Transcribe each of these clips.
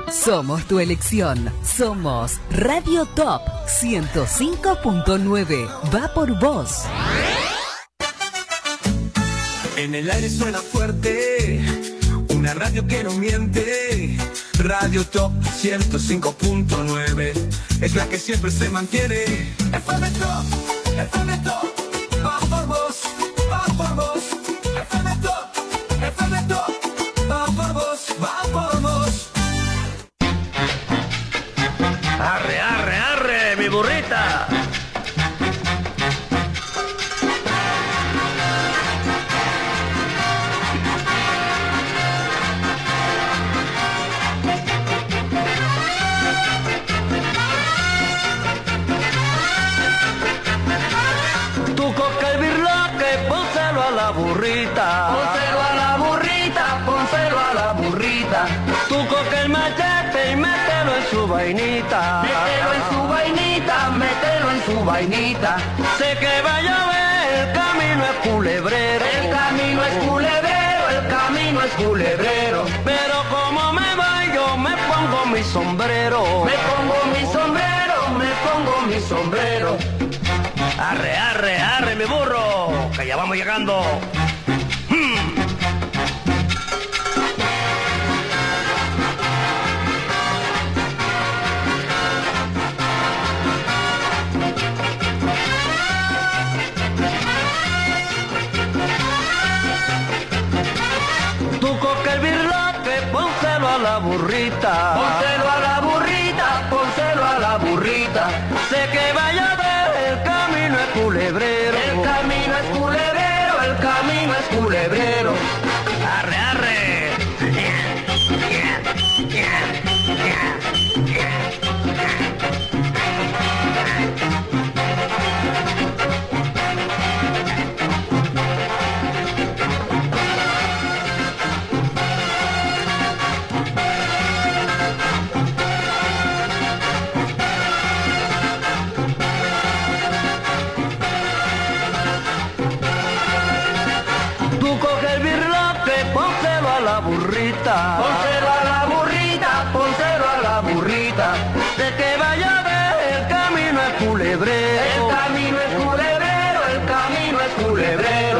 Somos tu elección. Somos Radio Top 105.9. Va por vos. En el aire suena fuerte, una radio que no miente. Radio Top 105.9 es la que siempre se mantiene. FM Top, FM Top, va por vos, va por vos. FM Top, FM Top, va por vos, va por vos. Arre, arre, arre, mi burrita. Tu coca y birloque, pónselo a la burrita. Pónselo a la burrita, pónselo a la burrita. Tu coca el machete y mételo en su vainita. Mételo en su vainita, mételo en su vainita. Sé que va a llover, el camino es culebrero. El camino es culebrero, el camino es culebrero. Pero como me voy yo me pongo mi sombrero. Me pongo mi sombrero, me pongo mi sombrero. Arre, arre, arre, mi burro, que ya vamos llegando. Tu coca el birloque, pónselo a la burrita. Pónselo a la burrita, pónselo a la burrita. Sé que va a llover, el camino es culebrero. El camino es culebrero, el camino es culebrero. Arre, arre. Tú coge el birloque, pónselo a la burrita. Pónselo a la burrita, pónselo a la burrita. De que vaya a ver, el camino es culebrero. El camino es culebrero, el camino es culebrero.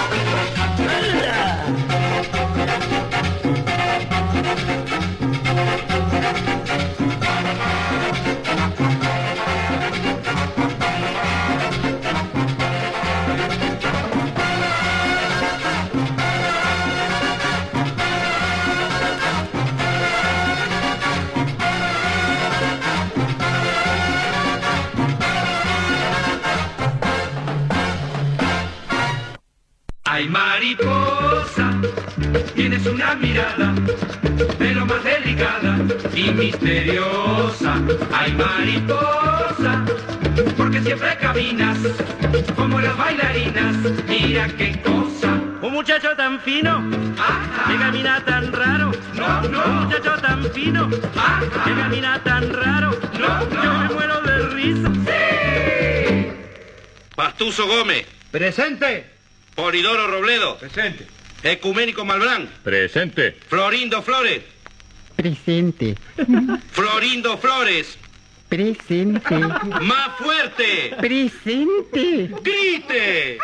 Ay, mariposa, tienes una mirada de lo más delicada y misteriosa. Ay, mariposa, porque siempre caminas como las bailarinas. Mira qué cosa. Un muchacho tan fino, Ajá. que camina tan raro. No, no. Un muchacho tan fino, Ajá. que camina tan raro. No, no. Yo me muero de risa. ¡Sí! Pastuso Gómez. Presente. Polidoro Robledo. Presente. Ecuménico Malbrán. Presente. Florindo Flores. Presente. Florindo Flores. Presente. ¡Más fuerte! Presente. ¡Grite!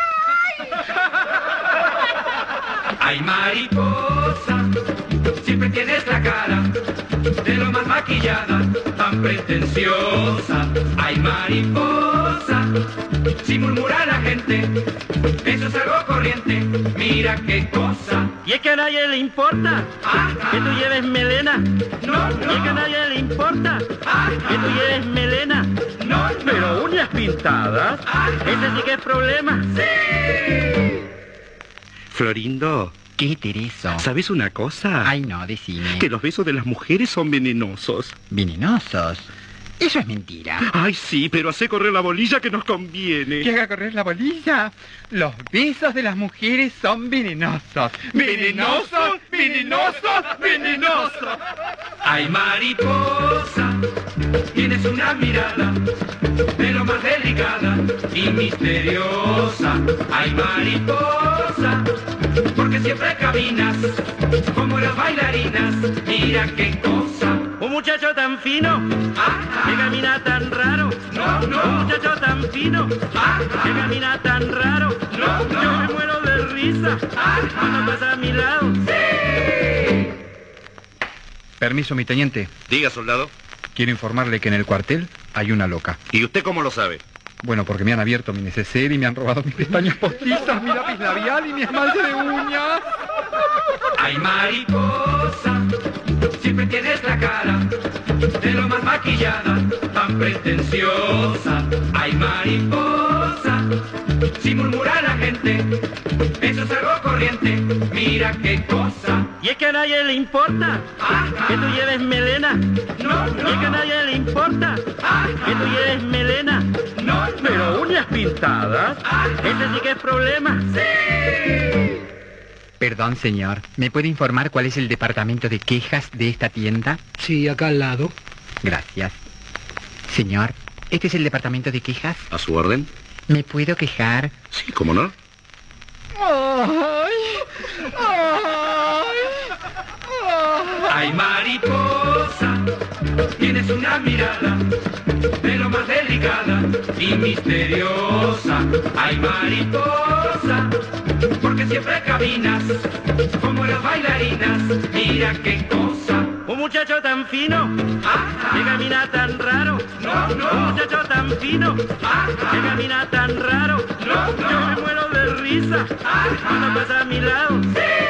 Ay, mariposa, siempre tienes la cara de lo más maquillada, tan pretenciosa. Ay, mariposa, si murmura la gente, eso es algo corriente. Mira qué cosa. Y es que a nadie le importa Ajá. que tú lleves melena. No, Y es que a no. nadie le importa Ajá. que tú lleves melena. No, no. Pero uñas pintadas, Ajá. ese sí que es problema. Sí. Florindo, ¿Qué, Tereso? ¿sabes una cosa? Ay, no, decime. Que los besos de las mujeres son venenosos. Venenosos. Eso es mentira. Ay, sí, pero hace correr la bolilla que nos conviene. Que haga correr la bolilla. Los besos de las mujeres son venenosos. ¡Venenosos, venenosos, venenosos! Ay, mariposa, tienes una mirada de lo más delicada y misteriosa. Ay, mariposa, porque siempre caminas como las bailarinas. Mira qué cosa. Un muchacho tan fino, que camina tan raro. Un muchacho tan fino, que camina tan raro. Yo me muero de risa cuando pasa a mi lado. Permiso, mi teniente. Diga, soldado. Quiero informarle que en el cuartel hay una loca. ¿Y usted cómo lo sabe? Bueno, porque me han abierto mi neceser y me han robado mis pestañas postizas, mi lápiz labial y mi esmalte de uñas. Ay, mariposa, siempre tienes la cara de lo más maquillada, tan pretenciosa. Ay, mariposa, si murmura la gente, eso es algo corriente, mira qué cosa. Y es que a nadie le importa que tú lleves melena. Y es que a nadie le importa que tú lleves melena. Pero uñas pintadas, ese sí que es problema. Perdón, señor. ¿Me puede informar cuál es el departamento de quejas de esta tienda? Sí, acá al lado. Gracias. Señor, ¿este es el departamento de quejas? ¿A su orden? ¿Me puedo quejar? Sí, ¿cómo no? Ay, mariposa, tienes una mirada de lo más delicada y misteriosa. Ay, mariposa, porque siempre caminas como las bailarinas, mira qué cosa. Un muchacho tan fino, que camina tan raro. Un muchacho tan fino, que camina tan raro. Yo me muero de risa cuando pasa a mi lado.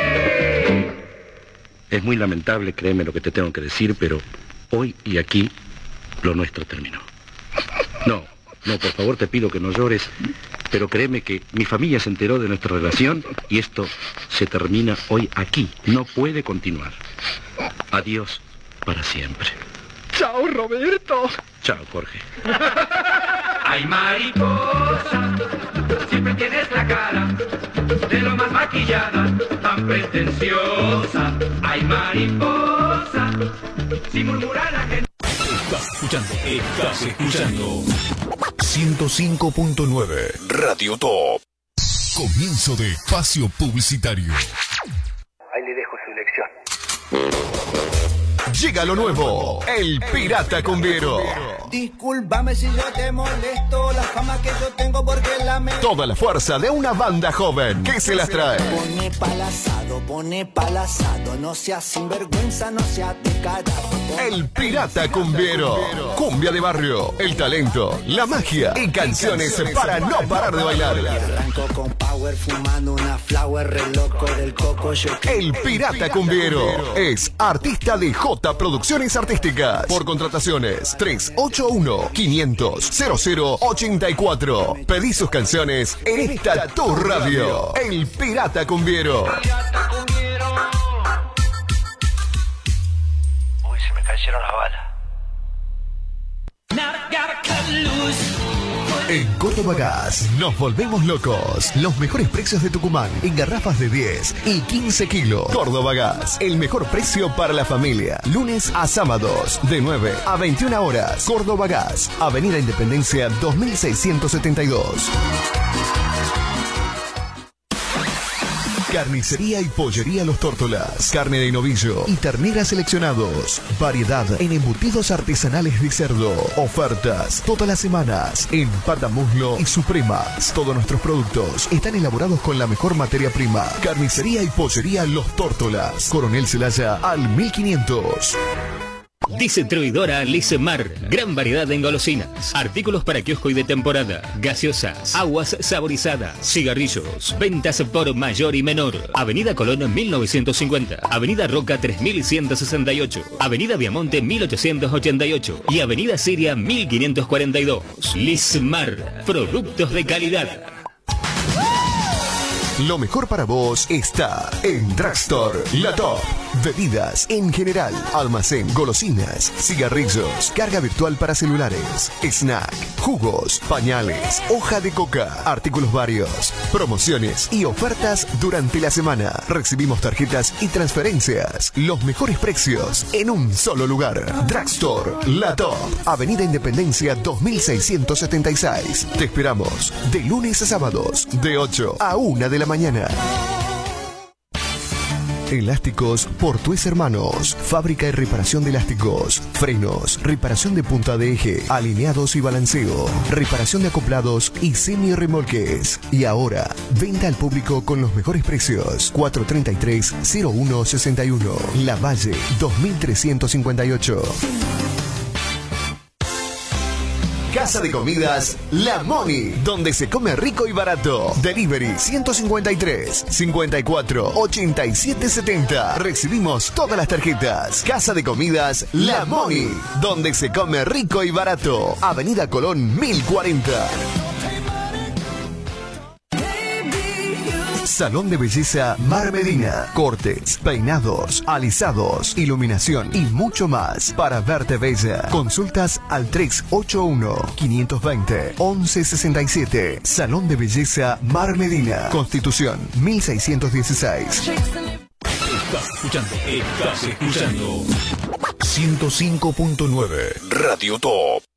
Es muy lamentable, créeme lo que te tengo que decir, pero hoy y aquí lo nuestro terminó. No, por favor te pido que no llores, pero créeme que mi familia se enteró de nuestra relación y esto se termina hoy aquí. No puede continuar. Adiós para siempre. ¡Chao, Roberto! Chao, Jorge. Ay, mariposa, siempre tienes la cara de lo más maquillada, tan pretenciosa. Ay, mariposa, si murmura la gente. Estás escuchando 105.9 Radio Top. Comienzo de espacio publicitario. Ahí le dejo su lección. Llega lo nuevo, el Pirata Cumbiero. Discúlpame si yo te molesto, la fama que yo tengo porque Toda la fuerza de una banda joven que se las trae. Pone palazado, no seas sinvergüenza, no seas de carajo. El Pirata Cumbiero. Cumbia de barrio, el talento, la magia y canciones para no parar de bailar. Arranco con power, fumando una flower, re loco del coco. El Pirata Cumbiero es artista de J Producciones Artísticas. Por contrataciones 381-500-0084. Pedí sus canciones en esta tu radio. El Pirata Cumbiero. Uy, se me cayeron las balas. En Córdoba Gas nos volvemos locos. Los mejores precios de Tucumán en garrafas de 10 y 15 kilos. Córdoba Gas, el mejor precio para la familia. Lunes a sábados, de 9 a 21 horas. Córdoba Gas, Avenida Independencia 2672. Carnicería y pollería Los Tórtolas. Carne de novillo y ternera seleccionados. Variedad en embutidos artesanales de cerdo. Ofertas todas las semanas en pata, muslo y supremas. Todos nuestros productos están elaborados con la mejor materia prima. Carnicería y pollería Los Tórtolas. Coronel Celaya al 1500. Distribuidora Lismar, gran variedad en golosinas, artículos para kiosco y de temporada, gaseosas, aguas saborizadas, cigarrillos, ventas por mayor y menor. Avenida Colón 1950, Avenida Roca 3168, Avenida Viamonte 1888 y Avenida Siria 1542. Lismar, productos de calidad. Lo mejor para vos está en Drugstore La Top. Bebidas en general, almacén, golosinas, cigarrillos, carga virtual para celulares, snack, jugos, pañales, hoja de coca, artículos varios, promociones y ofertas durante la semana. Recibimos tarjetas y transferencias. Los mejores precios en un solo lugar. Drugstore La Top, Avenida Independencia 2676. Te esperamos de lunes a sábados, de 8 a 1 de la mañana. Elásticos Portués Hermanos. Fábrica y reparación de elásticos, frenos, reparación de punta de eje, alineados y balanceo, reparación de acoplados y semi-remolques. Y ahora, venta al público con los mejores precios. 433-0161. La Valle 2358. Casa de Comidas La Moni, donde se come rico y barato. Delivery 153 54 87 70. Recibimos todas las tarjetas. Casa de Comidas La Moni, donde se come rico y barato. Avenida Colón 1040. Salón de Belleza Mar Medina. Cortes, peinados, alisados, iluminación y mucho más para verte bella. Consultas al 381-520-1167. Salón de Belleza Mar Medina. Constitución 1616. Estás escuchando 105.9 Radio Top.